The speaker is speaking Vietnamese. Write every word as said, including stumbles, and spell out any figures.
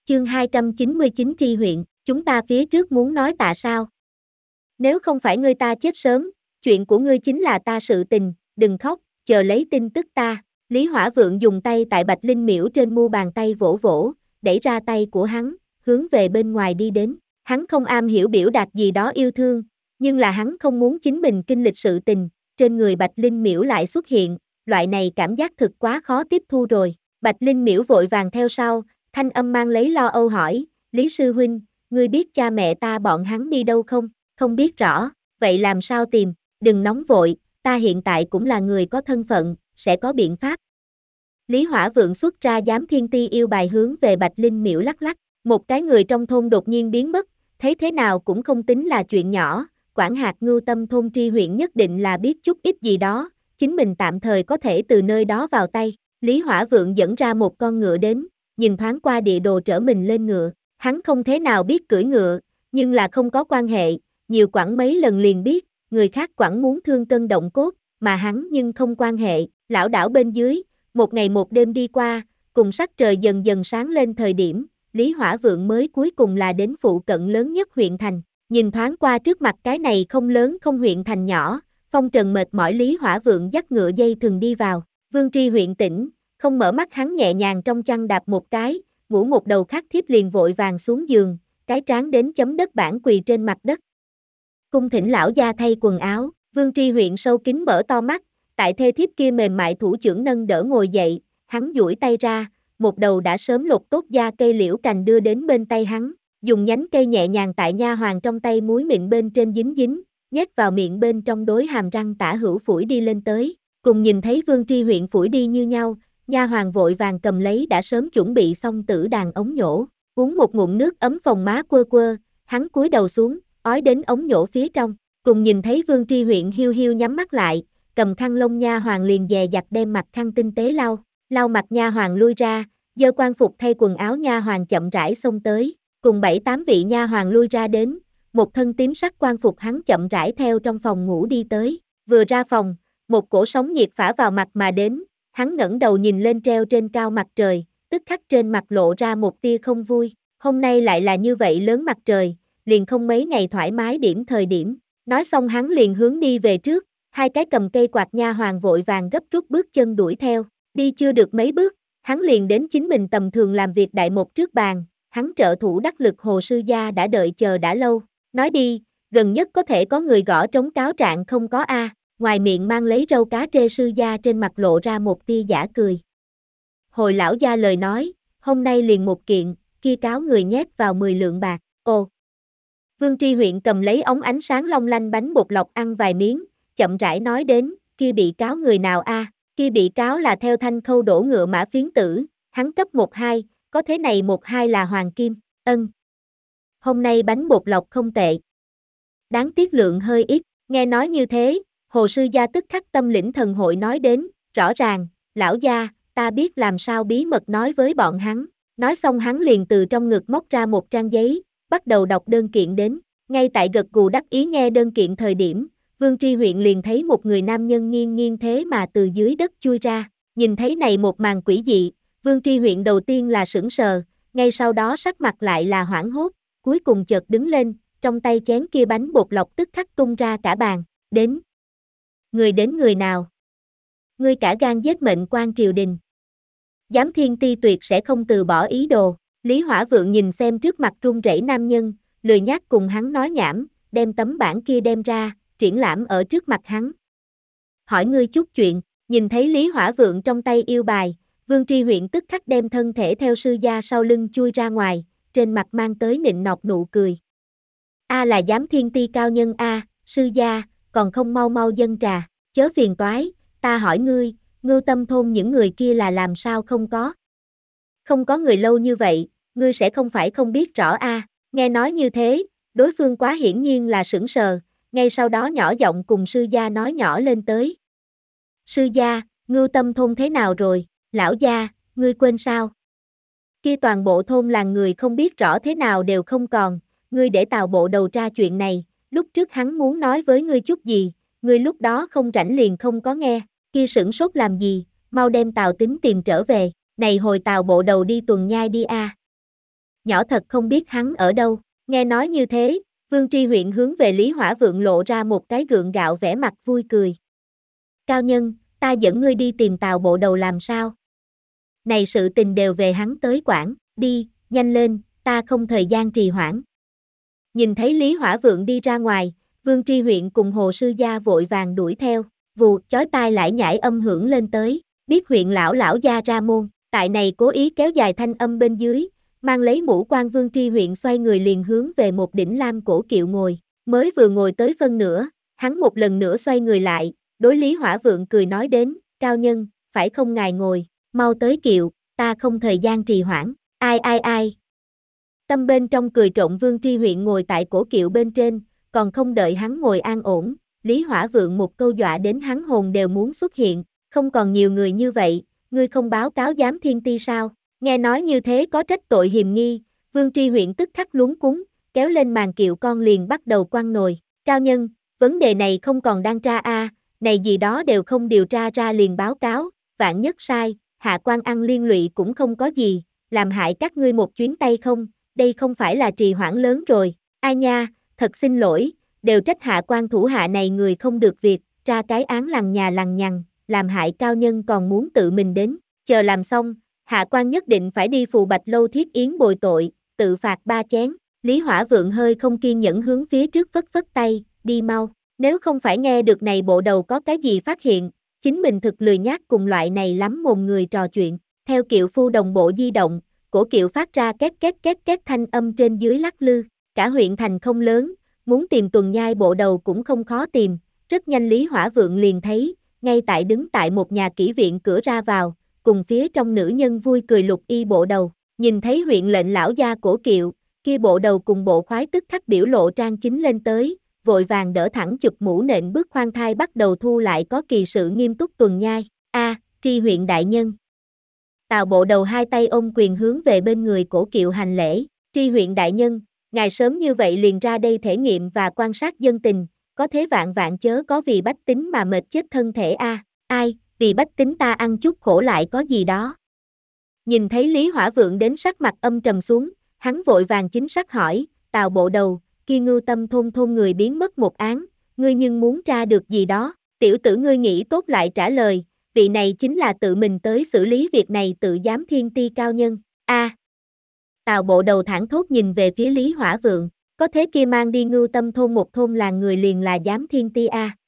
Chương hai trăm chín mươi chín tri huyện, chúng ta phía trước muốn nói tạ sao? Nếu không phải ngươi ta chết sớm, chuyện của ngươi chính là ta sự tình, đừng khóc, chờ lấy tin tức ta. Lý Hỏa Vượng dùng tay tại Bạch Linh Miễu trên mu bàn tay vỗ vỗ, đẩy ra tay của hắn, hướng về bên ngoài đi đến. Hắn không am hiểu biểu đạt gì đó yêu thương, nhưng là hắn không muốn chính mình kinh lịch sự tình, trên người Bạch Linh Miễu lại xuất hiện, loại này cảm giác thực quá khó tiếp thu rồi. Bạch Linh Miễu vội vàng theo sau, thanh âm mang lấy lo âu hỏi, Lý Sư Huynh, ngươi biết cha mẹ ta bọn hắn đi đâu không? Không biết rõ, vậy làm sao tìm, đừng nóng vội, ta hiện tại cũng là người có thân phận, sẽ có biện pháp. Lý Hỏa Vượng xuất ra giám thiên ti yêu bài hướng về Bạch Linh Miễu lắc lắc, một cái người trong thôn đột nhiên biến mất, thấy thế nào cũng không tính là chuyện nhỏ, quản hạt Ngưu Tâm thôn tri huyện nhất định là biết chút ít gì đó, chính mình tạm thời có thể từ nơi đó vào tay. Lý Hỏa Vượng dẫn ra một con ngựa đến, nhìn thoáng qua địa đồ trở mình lên ngựa, hắn không thế nào biết cưỡi ngựa, nhưng là không có quan hệ, nhiều quẳng mấy lần liền biết, người khác quẳng muốn thương cân động cốt, mà hắn nhưng không quan hệ, lão đảo bên dưới, một ngày một đêm đi qua, cùng sắc trời dần dần sáng lên thời điểm, Lý Hỏa Vượng mới cuối cùng là đến phụ cận lớn nhất huyện thành, nhìn thoáng qua trước mặt cái này không lớn không huyện thành nhỏ, phong trần mệt mỏi Lý Hỏa Vượng dắt ngựa dây thừng đi vào, Vương Tri huyện tỉnh, không mở mắt hắn nhẹ nhàng trong chăn đạp một cái, ngủ một đầu khắc thiếp liền vội vàng xuống giường, cái trán đến chấm đất bản quỳ trên mặt đất. Cung thỉnh lão gia thay quần áo, Vương Tri huyện sâu kín mở to mắt, tại thê thiếp kia mềm mại thủ trưởng nâng đỡ ngồi dậy, hắn duỗi tay ra, một đầu đã sớm lột tốt da cây liễu cành đưa đến bên tay hắn, dùng nhánh cây nhẹ nhàng tại nha hoàng trong tay muối mịn bên trên dính dính, nhét vào miệng bên trong đối hàm răng tả hữu phủi đi lên tới, cùng nhìn thấy Vương Tri huyện phủi đi như nhau, nha hoàng vội vàng cầm lấy đã sớm chuẩn bị xong tử đàn ống nhổ, uống một ngụm nước ấm phòng má quơ quơ, hắn cúi đầu xuống, ói đến ống nhổ phía trong, cùng nhìn thấy Vương Tri huyện hiu hiu nhắm mắt lại, cầm khăn lông nha hoàng liền dè dặt đem mặt khăn tinh tế lau, lau mặt nha hoàng lui ra, giơ quan phục thay quần áo nha hoàng chậm rãi xông tới, cùng bảy tám vị nha hoàng lui ra đến, một thân tím sắc quan phục hắn chậm rãi theo trong phòng ngủ đi tới, vừa ra phòng, một cổ sóng nhiệt phả vào mặt mà đến, hắn ngẩng đầu nhìn lên treo trên cao mặt trời, tức khắc trên mặt lộ ra một tia không vui, hôm nay lại là như vậy lớn mặt trời, liền không mấy ngày thoải mái điểm thời điểm, nói xong hắn liền hướng đi về trước, hai cái cầm cây quạt nha hoàng vội vàng gấp rút bước chân đuổi theo, đi chưa được mấy bước, hắn liền đến chính mình tầm thường làm việc đại một trước bàn, hắn trợ thủ đắc lực Hồ Sư Gia đã đợi chờ đã lâu, nói đi, gần nhất có thể có người gõ trống cáo trạng không có a? Ngoài miệng mang lấy râu cá trê Sư Gia trên mặt lộ ra một tia giả cười. Hồi lão gia lời nói, hôm nay liền một kiện, kia cáo người nhét vào mười lượng bạc, ồ. Vương Tri huyện cầm lấy ống ánh sáng long lanh bánh bột lọc ăn vài miếng, chậm rãi nói đến, kia bị cáo người nào a? Kia bị cáo là theo Thanh Khâu đổ ngựa mã phiến tử, hắn cấp một hai, có thế này một hai là hoàng kim, ân. Hôm nay bánh bột lọc không tệ. Đáng tiếc lượng hơi ít, nghe nói như thế, Hồ Sư Gia tức khắc tâm lĩnh thần hội nói đến, rõ ràng, lão gia, ta biết làm sao bí mật nói với bọn hắn, nói xong hắn liền từ trong ngực móc ra một trang giấy, bắt đầu đọc đơn kiện đến, ngay tại gật gù đắc ý nghe đơn kiện thời điểm, Vương Tri huyện liền thấy một người nam nhân nghiêng nghiêng thế mà từ dưới đất chui ra, nhìn thấy này một màn quỷ dị, Vương Tri huyện đầu tiên là sững sờ, ngay sau đó sắc mặt lại là hoảng hốt, cuối cùng chợt đứng lên, trong tay chén kia bánh bột lọc tức khắc tung ra cả bàn, đến. Người đến người nào? Ngươi cả gan giết mệnh quan triều đình. Giám thiên ti tuyệt sẽ không từ bỏ ý đồ, Lý Hỏa Vượng nhìn xem trước mặt run rẩy nam nhân, lười nhác cùng hắn nói nhảm, đem tấm bảng kia đem ra, triển lãm ở trước mặt hắn. Hỏi ngươi chút chuyện, nhìn thấy Lý Hỏa Vượng trong tay yêu bài, Vương Tri huyện tức khắc đem thân thể theo Sư Gia sau lưng chui ra ngoài, trên mặt mang tới nịnh nọt nụ cười. A là giám thiên ti cao nhân A, Sư Gia, còn không mau mau dâng trà, chớ phiền toái, ta hỏi ngươi, Ngưu Tâm thôn những người kia là làm sao không có? Không có người lâu như vậy, ngươi sẽ không phải không biết rõ A, nghe nói như thế, đối phương quá hiển nhiên là sững sờ, ngay sau đó nhỏ giọng cùng Sư Gia nói nhỏ lên tới. Sư Gia, Ngưu Tâm thôn thế nào rồi, lão gia, ngươi quên sao? Kia toàn bộ thôn làng người không biết rõ thế nào đều không còn, ngươi để Tào bộ đầu tra chuyện này, lúc trước hắn muốn nói với ngươi chút gì, ngươi lúc đó không rảnh liền không có nghe, kia sửng sốt làm gì, mau đem Tào Tính tìm trở về, này hồi Tào bộ đầu đi tuần nhai đi a. nhỏ thật không biết hắn ở đâu. Nghe nói như thế, Vương Tri Huyện hướng về Lý Hỏa Vượng lộ ra một cái gượng gạo vẻ mặt vui cười. Cao nhân, ta dẫn ngươi đi tìm Tào Bộ Đầu làm sao? Này sự tình đều về hắn tới quản, đi, nhanh lên, ta không thời gian trì hoãn. Nhìn thấy Lý Hỏa Vượng đi ra ngoài, Vương Tri Huyện cùng Hồ Sư Gia vội vàng đuổi theo, vù, chói tai lải nhải âm hưởng lên tới, biết huyện lão lão gia ra môn, tại này cố ý kéo dài thanh âm bên dưới, mang lấy mũ quan Vương Tri Huyện xoay người liền hướng về một đỉnh lam cổ kiệu ngồi, mới vừa ngồi tới phân nửa, hắn một lần nữa xoay người lại, đối Lý Hỏa Vượng cười nói đến, cao nhân, phải không ngài ngồi, mau tới kiệu, ta không thời gian trì hoãn, ai ai ai. Tâm bên trong cười trộn Vương Tri Huyện ngồi tại cổ kiệu bên trên, còn không đợi hắn ngồi an ổn, Lý Hỏa Vượng một câu dọa đến hắn hồn đều muốn xuất hiện, không còn nhiều người như vậy, ngươi không báo cáo giám thiên ti sao? Nghe nói như thế có trách tội hiềm nghi, Vương Tri Huyện tức khắc luống cuống, kéo lên màn kiệu con liền bắt đầu quăng nồi, cao nhân, vấn đề này không còn đang tra a, à, này gì đó đều không điều tra ra liền báo cáo, vạn nhất sai, hạ quan ăn liên lụy cũng không có gì, làm hại các ngươi một chuyến tay không, đây không phải là trì hoãn lớn rồi, ai nha, thật xin lỗi, đều trách hạ quan thủ hạ này người không được việc, tra cái án lằng nhà lằng nhằng, làm hại cao nhân còn muốn tự mình đến, chờ làm xong, hạ quan nhất định phải đi Phù Bạch Lâu thiết yến bồi tội, tự phạt ba chén, Lý Hỏa Vượng hơi không kiên nhẫn hướng phía trước phất phất tay, đi mau, nếu không phải nghe được này bộ đầu có cái gì phát hiện, chính mình thực lười nhác cùng loại này lắm mồm người trò chuyện, theo kiệu phu đồng bộ di động, cổ kiệu phát ra két két két két thanh âm trên dưới lắc lư, cả huyện thành không lớn, muốn tìm tuần nhai bộ đầu cũng không khó tìm, rất nhanh Lý Hỏa Vượng liền thấy, ngay tại đứng tại một nhà kỹ viện cửa ra vào, cùng phía trong nữ nhân vui cười Lục Y bộ đầu, nhìn thấy huyện lệnh lão gia cổ kiệu, kia bộ đầu cùng bộ khoái tức khắc biểu lộ trang chính lên tới, vội vàng đỡ thẳng chụp mũ nện bước khoan thai bắt đầu thu lại có kỳ sự nghiêm túc tuần nhai, a, Tri huyện đại nhân. Tào bộ đầu hai tay ôm quyền hướng về bên người cổ kiệu hành lễ, Tri huyện đại nhân, ngài sớm như vậy liền ra đây thể nghiệm và quan sát dân tình, có thế vạn vạn chớ có vì bách tính mà mệt chết thân thể a, à. Ai, vì bách tính ta ăn chút khổ lại có gì đó. Nhìn thấy Lý Hỏa Vượng đến sắc mặt âm trầm xuống, hắn vội vàng chính xác hỏi, Tào bộ đầu, kia Ngưu Tâm thôn thôn người biến mất một án, ngươi nhưng muốn tra được gì đó, tiểu tử ngươi nghĩ tốt lại trả lời, vị này chính là tự mình tới xử lý việc này tự giám thiên ti cao nhân, a. À. Tào bộ đầu thẳng thốt nhìn về phía Lý Hỏa Vượng, có thế kia mang đi Ngưu Tâm thôn một thôn làng người liền là giám thiên ti a. À.